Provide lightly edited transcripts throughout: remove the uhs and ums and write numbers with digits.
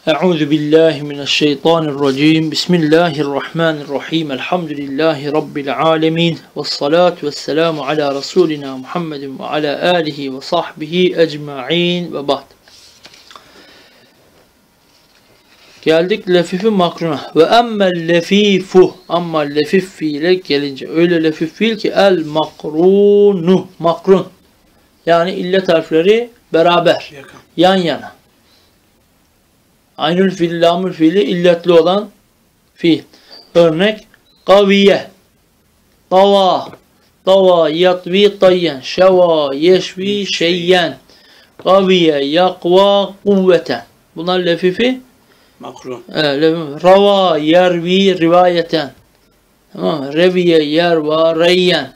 Euzu billahi mineşşeytanirracim. Bismillahirrahmanirrahim. Elhamdülillahi rabbil alamin. Ves salatu vesselamu ala rasulina Muhammedin ve ala alihi ve sahbihi ecmaîn ve ba'd. Geldik lefifi makruna. Ve emmel lefifu, amma lefif fiile gelince öyle lefif fiil ki el makrunu, makrun. Yani illet harfleri beraber, yan yana. Aynül fiili, lamül fiili illetli olan fiil. Örnek kaviye, dava, dava yatvi tayyen, şeva yeşvi şeyyen, kaviye yakva kuvveten. Bunlar lefifi makrun. Rava yervi rivayeten. Tamam. Reviye yerva reyyen.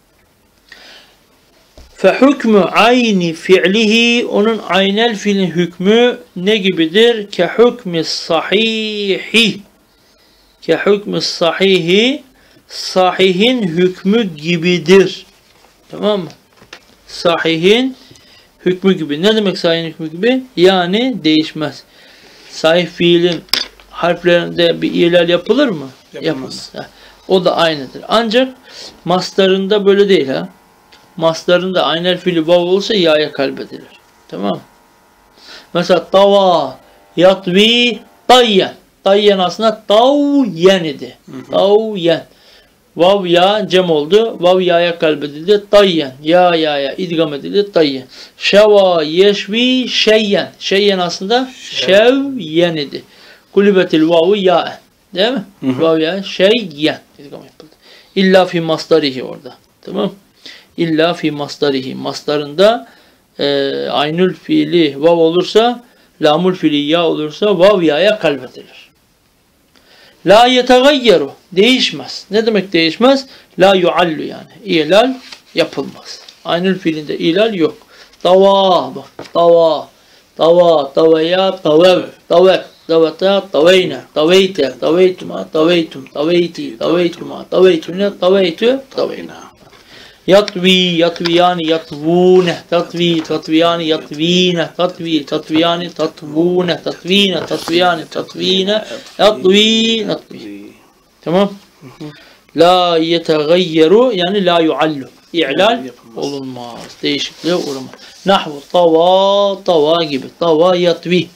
Fehükmü ayni fi'lihi, onun aynel fiilin hükmü ne gibidir? Kehükmü sahihi. Kehükmü sahihi, sahihin hükmü gibidir. Tamam mı? Sahihin hükmü gibi. Ne demek sahihin hükmü gibi? Yani değişmez. Sahih fiilin harflerinde bir ilal yapılır mı? Yapılmaz. O da aynıdır. Ancak mastarında böyle değil ha. Maslarında aynel fiili vav olsa ya'ya kalbedilir. Tamam. Mesela tava, yatvi, tayyen. Tayyen aslında tavyen idi. Tavyen. Vav ya cem oldu. Vav ya'ya kalbedildi. Tayyen. Ya idgam edildi. Tayyen. Şeva, yeşvi, şeyyen. Şeyyen aslında şevyen idi. Kulibetil vavu ya'en. Değil mi? Vav ya şeyyen. İdgam yapıldı. İlla fi masdarihi orada. Tamam. İlla fi masdarihi. Masdarında aynül fiili vav olursa, lamul fiili ya olursa vav ya'ya kalbedilir. La yetegayyeru. Değişmez. Ne demek değişmez? La yuallu yani. İlal yapılmaz. Aynül fiilinde ilal yok. Dava bak. Dava. Dava. Davaya. Davev. Davet. Davata. Daveyne. Daveyte. Daveytuma. Daveytum. Daveyti. Daveytuma. Daveytune. Daveytü. Daveyne. Yatvi, yatviyani, yatvune, tatvi, tatviyani, yatvine, tatvi, tatviyani, tatvune, tatvine, tatviyani, tatvine, yatvi, natvi. Tamam. La yetegayyeru yani la yuallu. İ'lal olunmaz. Değişikliğe uğramaz. Nahvu, tava, tava gibi. Tava, yatvi.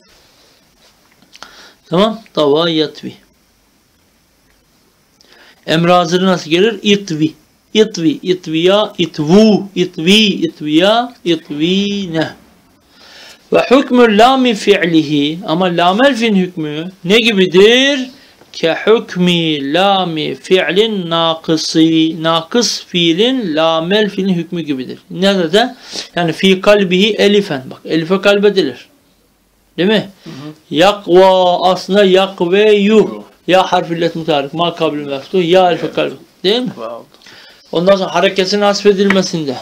Tamam. Tava, yatvi. Emre hazırı nasıl gelir? İtvi. İtvi, itviya, itvu, itvi, itviya, itvine. Ve hükmü lami fi'lihi, ama lamel fi'lin hükmü ne gibidir? Ke hükmü lami fi'lin nakısı, nakıs fiilin lamel fi'lin hükmü gibidir. Ne de? Yani fi kalbihi elifen, bak elife kalbedilir. Değil mi? Yakva aslında yakveyu. Ya harf illet mutarik, ma kabli meftuh, ya elife kalbi. Değil mi? Ondan sonra hareketin hasfedilmesinde.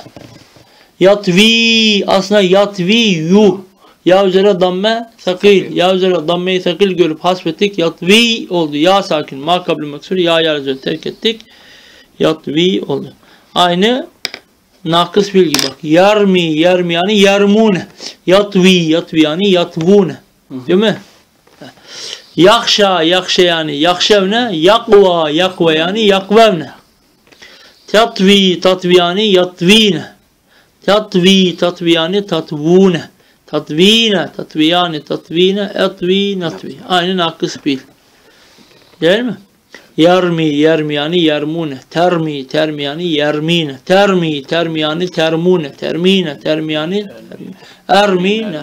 Yatvi aslında yatvi yu. Ya üzere damme sakil. Ya üzere dammeyi sakil görüp hasfettik. Yatvi oldu. Ya sakin. Ma kabli meksur. Ya üzere terk ettik. Yatvi oldu. Aynı nakıs fiil gibi bak. Yarmi yani yarmune. Yatvi yani yatvune. Değil mi? Yakşa yani yakşevne. Yakva yani yakvevne. Tatviyani yatvine. Tatviyani tatvune. Tatviyani tatvine. Etvi natvi. Aynı nakıs fiil. Değil mi? Yarmi yani yarmune. Termi yani yermine. Termi yani termune. Termine yani ermine.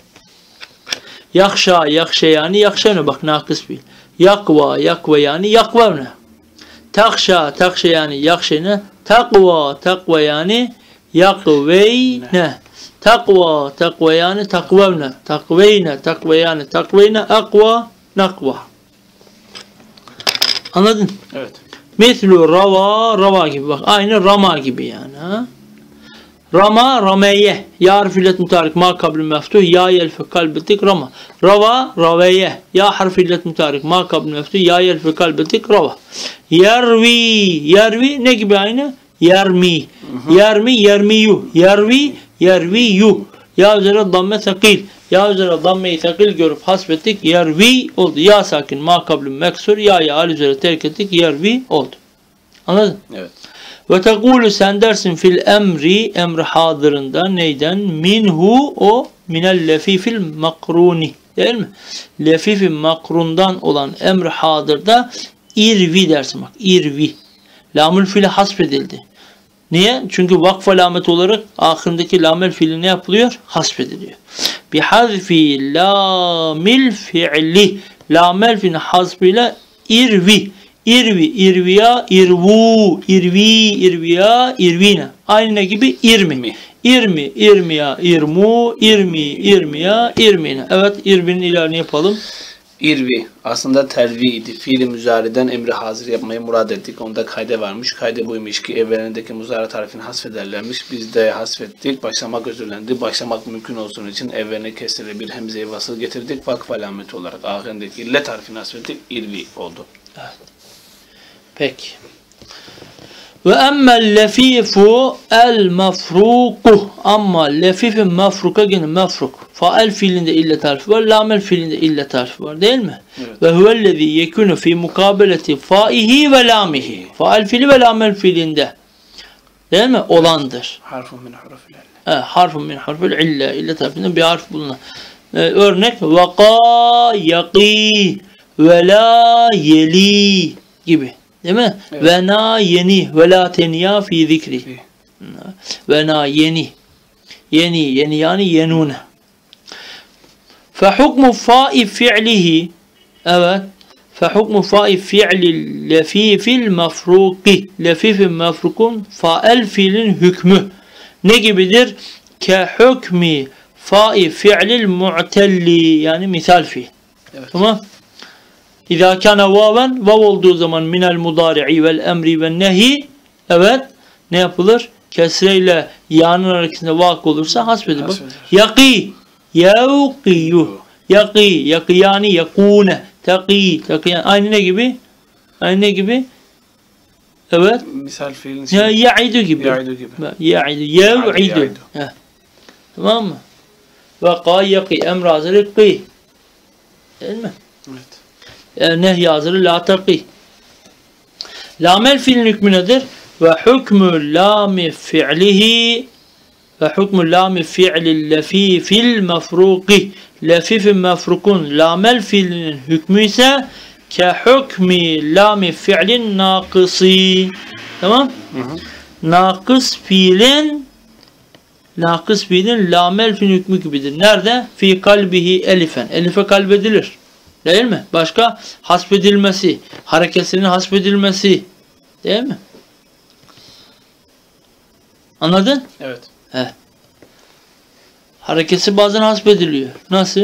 Yakşa yani yakşevne. Bak nakıs fiil. Yakva yani yakvevne. Takşa yani yakşene, takva yani yakveyne, takva yani takvevne, takva yani takveyne, akva, nakva. Anladın? Evet. Mithlu rava gibi bak, aynı rama gibi yani. Ha? Rama, rameye, ya harfilet mutarik, ma kabli meftuh, ya yelfe kalbetik, rama. Rava, raveye, ya harfilet mutarik, ma kabli meftuh, ya yelfe kalbetik, rava. Yervi ne gibi aynı? Yermi, yermiyu, yervi, Ya üzere damme sakil. Ya üzere dammeyi sakil görüp hasbettik. Yervi oldu. Ya sakin ma kablü meksur. Ya al üzere terk ettik. Yervi oldu. Anladın? Evet. Ve tekulu sen dersin fil emri hadırında neyden? Minhu o minel lefifil makruni. Değil mi? Lefifin makrundan olan emri hadırda irvi dersin bak. İrvi. Lamül fiili hasfedildi. Niye? Çünkü vakf alameti olarak ahirindeki lamel fiili ne yapılıyor? Hasfediliyor. Bihazfi lamil fiili. Lamel fiilin hasfiyle irvi. İrvi, irviya, irvu, irvi, irviya, irvine. Aynı gibi irmi. İrmi, irmiya, irmu, irmi, irmiya, irmine. Evet, irvinin ilerini yapalım. İrvi aslında tervi idi. Fiili müzariden emri hazır yapmayı murad ettik. Onda kayda varmış. Kayda buymuş ki evvelindeki muzara tarifini hasfederlermiş. Biz de hasfettik. Başlamak özürlendi. Başlamak mümkün olsun için evveline kesreli bir hemze-i vasıl getirdik. Vakf alameti olarak ahirindeki ille tarifini hasfettik. İrvi oldu. Evet. Peki. Ve emmel lefifu el mefruku. Ama lefifin mefruka gene mefruk. Faal fiilinde ille tarifi var. Lamel fiilinde ille tarifi var. Değil mi? Evet. Ve huvellezî yekûnü fî mukabeleti faihi ve lamihi. Faal fiili ve lamel fiilinde. Değil mi? Olandır. Harfun min hurufil ille. Harfun min harfil ille. İlle tarifinde bir harf bulunan. Örnek vaka yaki ve la yeli gibi. Değil mi? Evet. Ve na yeni ve la teniya fi zikri. Ve na yeni. Yeni yani yenune. Fe hukmu fa'i fi'lihi. Evet. Fe hukmu fa'i fi'li lefifil mefruki. Lefifin mefrukun fa'el fiilin hükmü. Ne gibidir? Ke hükmi fa'i fi'lil mu'telli. Yani misal fiil. Evet. Tamam. İzâ kâne vaven, vav olduğu zaman minel mudâri'i vel emri ve nehi, evet, ne yapılır? Kesreyle ya'nın arasında vak olursa hasbedilir. Bak. Yaqî, yevqiyyu, yaqî, yakiyani, yakûne, taqî, taqiyan. Aynı ne gibi? Aynı ne gibi? Evet. Misal fiilin Ya'idu gibi. Ya'idu gibi. Ya'idu, yev'idu. Tamam mı? Vaka, yaqî, emr hazır, qî. Değil mi? Evet. Nehy hazırı la taqi. Lamel fiilin hükmü nedir? Ve hükmü lami fi'lihi ve hükmü lami fi'lil lefifil mefruki. Lefifin mefrukun lamel fiilinin hükmü ise ke hükmü lami fi'lin nakısi. Tamam? Nakıs fiilin lamel fiilin hükmü gibidir. Nerede? Fi kalbihi elifen. Elife kalbedilir. Değil mi? Başka hasbedilmesi, hareketinin hasbedilmesi. Değil mi? Anladın? Evet. He. Hareketi bazen hasbediliyor. Nasıl?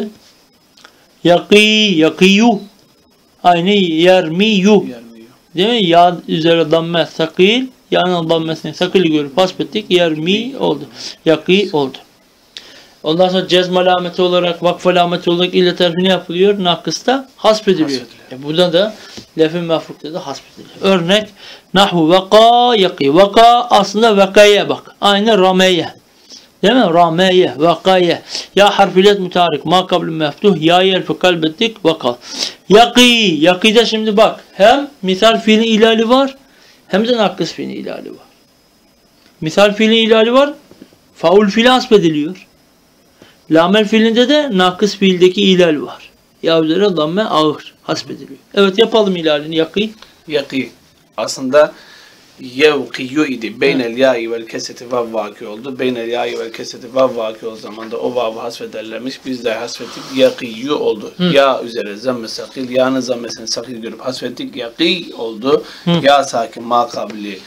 Yakiyyu. Aynı yermiyu. Yermiyor. Değil mi? Ya üzere damme sakil. Ya'nın dammesini sakil görüp hasbettik. Yermi oldu. Yaki oldu. Ondan sonra cezm alameti olarak, vakf alameti olarak ille tarifini yapılıyor. Nakısta hasbediliyor. Burada da lefin mefrukta da hasbediliyor. Örnek nahvu vaka yaki. Vaka aslında vakaya bak. Aynı rameye. Değil mi? Rameye, vakaya. Ya harfilet mütarik. Ma kabli meftuh. Ya yelfi kalbettik. Vaka. Yaki. Yaki'de şimdi bak. Hem misal fiilin ilali var. Hem de nakıs fiilin ilali var. Misal fiilin ilali var. Faul fiili hasbediliyor. Lamel fiilinde de nakıs fiildeki ilal var. Ya üzere damme ağır hasbediliyor. Evet yapalım ilalini. Yakî. Yakî. Aslında yevkiyyu idi. Beynel ya'i vel keseti vav vaki oldu. Beynel ya'i vel keseti vav vaki o zaman da o vav'ı hasfederlermiş. Biz de hasfettik. Yakiyyu oldu. Ya üzere zamme sakil. Ya'nın zammesini sakil görüp hasfettik. Yakî oldu. Ya sakin ma kabli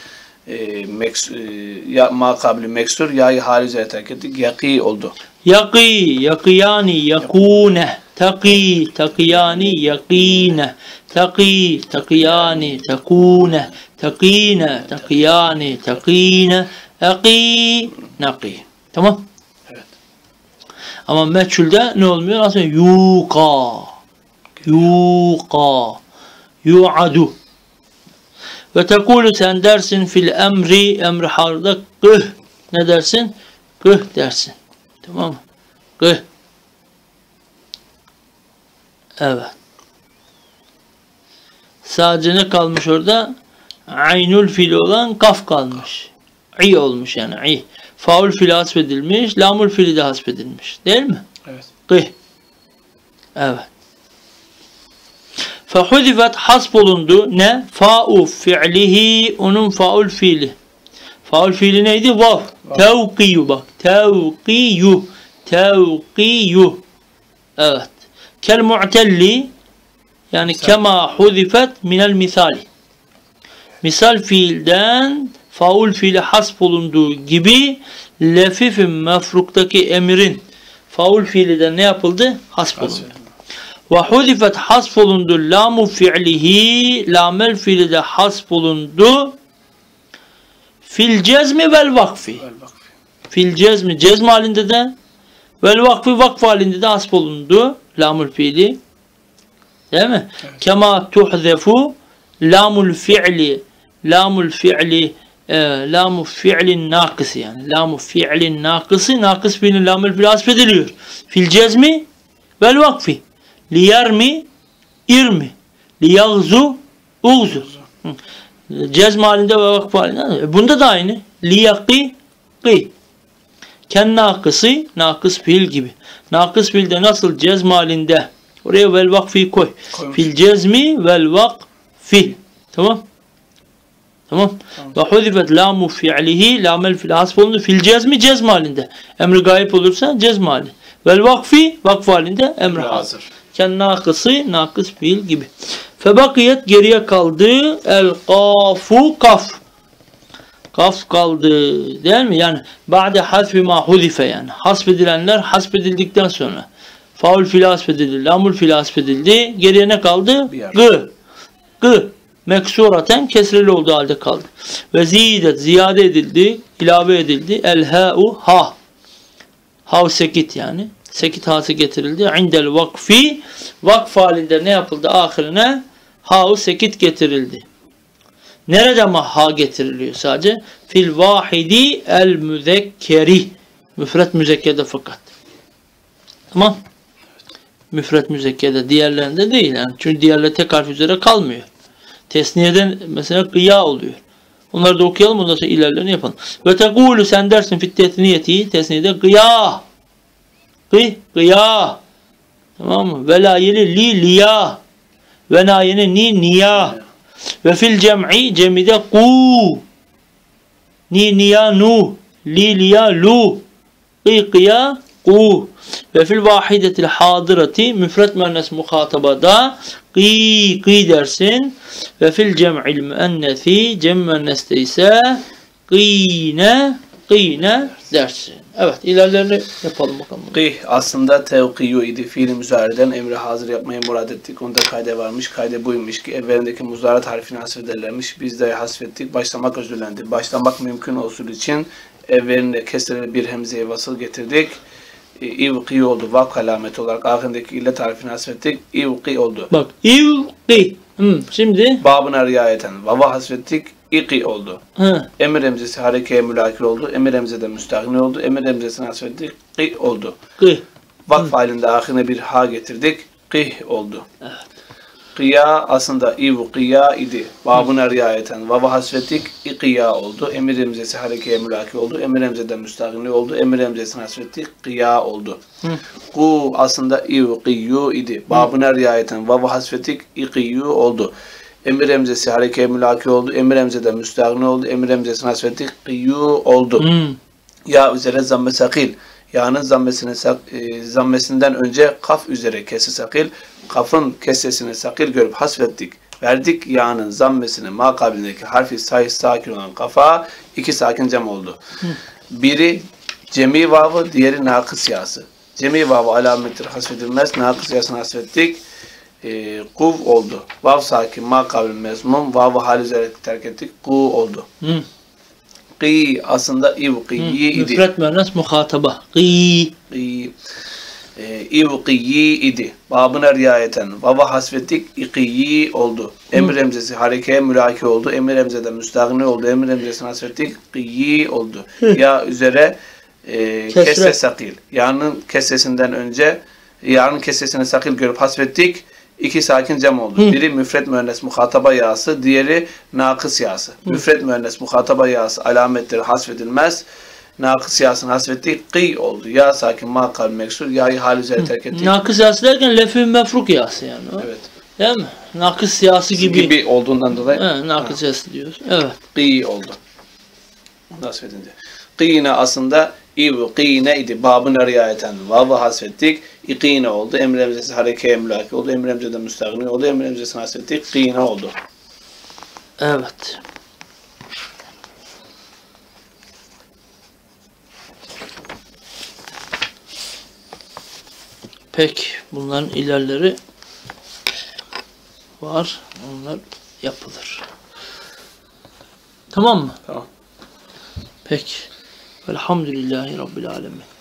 ma kabli meksur. Ya'yı hali üzere terk ettik. Yakî oldu. Yakî, yakiyani, yakûne. Takî, takiyani, yakîne. Takî, takiyani, takûne. Takîne, takiyani, takîne. Akî, nakî. Tamam. Evet. Ama meçhulde ne olmuyor? Aslında yuqa. Yuqa. Yu'adu. Ve tekulu sen dersin fil emri harda kıh. Ne dersin? Kıh dersin. Tamam mı? Gıh. Evet. Sadece ne kalmış orada? Aynül fiili olan kaf kalmış. İ olmuş yani. İ. Faul fiili hasfedilmiş. Lamul fiili de hasfedilmiş. Değil mi? Evet. Gıh. Evet. Fehudifet hasf olundu. Ne? Fa'u fi'lihi. Onun faul fiili. Faul fiili neydi? Vav. Tevkiyu bak. Tevkiyu. Tevkiyu. Evet. Kel mu'telli. Yani kema hudifet minel misali. Misal fiilden faul fiili hasf olunduğu gibi lefifin mefruktaki emirin faul fiiliden ne yapıldı? Hasf olundu. Ve hudifet hasf olundu lamu fi'lihi, lamel fiili de hasf olundu fil cezmi vel vakfi. Fil cezmi, cezm halinde de vel vakfi, vakf halinde de hasf olundu lamul fiili. Değil mi? Evet. Kema tuhzefu lamul fi'li, lamul fi'li, lamu fi'lin nakısı yani. Lamu fi'lin nakısı, nakıs fiilin lamul fiili hasfediliyor. Fil cezmi vel vakfi. Liyermi, irmi. Liyagzu, uğzu. Cezm halinde ve vakf halinde. Bunda da aynı. Liyaki, ki. Ken nakısı, nakıs fiil gibi. Nakıs fiilde nasıl cezm halinde? Oraya vel vakfi koy. Fil cezmi vel vakfi. Tamam. Tamam. Ve hudifet lamu fi'lihi, lamel fiil hasf olundu. Fil cezmi, cezm halinde. Emri gayip olursa cezm halinde. Vel vakfi, vakf halinde emri hazır. Ken nakısı, nakıs fiil gibi. Febakiyet, geriye kaldı. El kafu, kaf. Kaf kaldı. Değil mi? Yani ba'de hasfi ma hudife yani. Hasfedilenler hasfedildikten sonra. Faul fiili hasfedildi. Lamul fiili hasfedildi. Geriye ne kaldı? Gı. Gı. Meksuraten kesreli olduğu halde kaldı. Ve zidet, ziyade edildi. İlave edildi. El ha'u, ha. Hav sekit yani. Sekit hası getirildi. İndel vakfi. Vakf halinde ne yapıldı? Ahirine ha'u sekit getirildi. Nerede ama ha getiriliyor sadece? Fil vahidi el müzekkeri. Müfret müzekkerde fakat. Tamam. Müfret müzekkerde. Diğerlerinde değil yani. Çünkü diğerleri tek harf üzere kalmıyor. Tesniyeden mesela gıya oluyor. Onları da okuyalım. Ondan sonra ilerlerini yapalım. Ve tegulu, sen dersin fit tesniyeti. Tesniyede gıya. Gıya. Tamam mı? Ve la yeli li liya. Ve na yeni ni niya. Ve fil cem'i, cemide ku. Ni niya nu. Li liya lu. Gıya ku. Ve fil vahidetil hadirati, müfret müennes muhatabada gı dersin. Ve fil cem'il müennesi, cem müenneste ise gıyne dersin. Evet, ilerlerini yapalım bakalım. Gih aslında tevkiyu idi. Fiil-i müzariden emri hazır yapmayı murad ettik. Onda kayde varmış. Kayde buymuş ki evvelindeki muzarat harfini hasfederlermiş. Biz de hasfettik. Başlamak özürlendi. Başlamak mümkün olsun için evvelinde kesreli bir hemzeye vasıl getirdik. İvki oldu. Vak alameti olarak ahirindeki illet harfini hasfettik. İvki oldu. Bak İvki. Şimdi babına riayeten vava hasfettik. İki oldu. Emir emzesi harekeye mülakir oldu. Emir emzede müstahni oldu. Emir emzesini hasfettik. Ki oldu. Ki. Vakf halinde ahirine bir ha getirdik. Ki oldu. Evet. Kıya aslında ivkiya idi. Babına riayeten vava hasfettik. İkiya oldu. Emir emzesi harekeye mülakir oldu. Emir emzede müstahni oldu. Emir emzesini hasfettik. Kıya oldu. Ku aslında ivkiyu idi. Babına riayeten vava hasfettik. İkiyu oldu. Emir emzesi harekeye mülaki oldu. Emir emzede müstahni oldu. Emir emzesini hasfettik. Kıyyu oldu. Ya üzere zamme sakil. Ya'nın zammesinden önce kaf üzere kesi sakil. Kafın kesesini sakil görüp hasfettik. Verdik ya'nın zammesini makabilindeki harfi sahih sakin olan kafa iki sakin cem oldu. Biri cemi vavı, diğeri nakıs yası. Cemi vavı alamettir hasfedilmez. Nakıs yasını hasfettik. Kuv oldu. Vav sakin makabil mezmum. Vav'ı hal üzere terk ettik. Ku oldu. Qi aslında ivqiyi idi. Müfret müennes muhataba. Qi. İvqiyi idi. Babına riayeten. Vav'a hasfettik. İqiyi oldu. Emir emzesi harekeye mülaki oldu. Emir emzede müstahni oldu. Emir emzesini hasfettik. Qiyi oldu. Ya üzere Kesre sakil. Ya'nın kesresinden önce ya'nın kesresini sakil görüp hasfettik. İki sakin cem oldu. Biri müfret müennes muhataba ya'sı, diğeri nakıs ya'sı. Müfret müennes muhataba ya'sı alametleri hasfedilmez. Nakıs ya'sını hasfettik. Kıy oldu. Ya sakin makal meksur. Ya'yı hal üzere terk ettik. Nakıs yası derken lef-i mefruk yası yani. O. Evet. Değil mi? Nakıs yası gibi olduğundan dolayı. nakıs yası diyoruz. Evet. Kıy oldu. Hasfedince. Kıyne aslında İvqine idi. Babına riayeten vav'ı hasfettik. İqine oldu. Emre emzesi harekeye mülaki oldu. Emre emzede müstahni oldu. Emre emzesini hasfettik. Kıyne oldu. Evet. Peki. Bunların ilerleri var. Onlar yapılır. Tamam mı? Tamam. Peki. Elhamdülillahi Rabbil Alemin.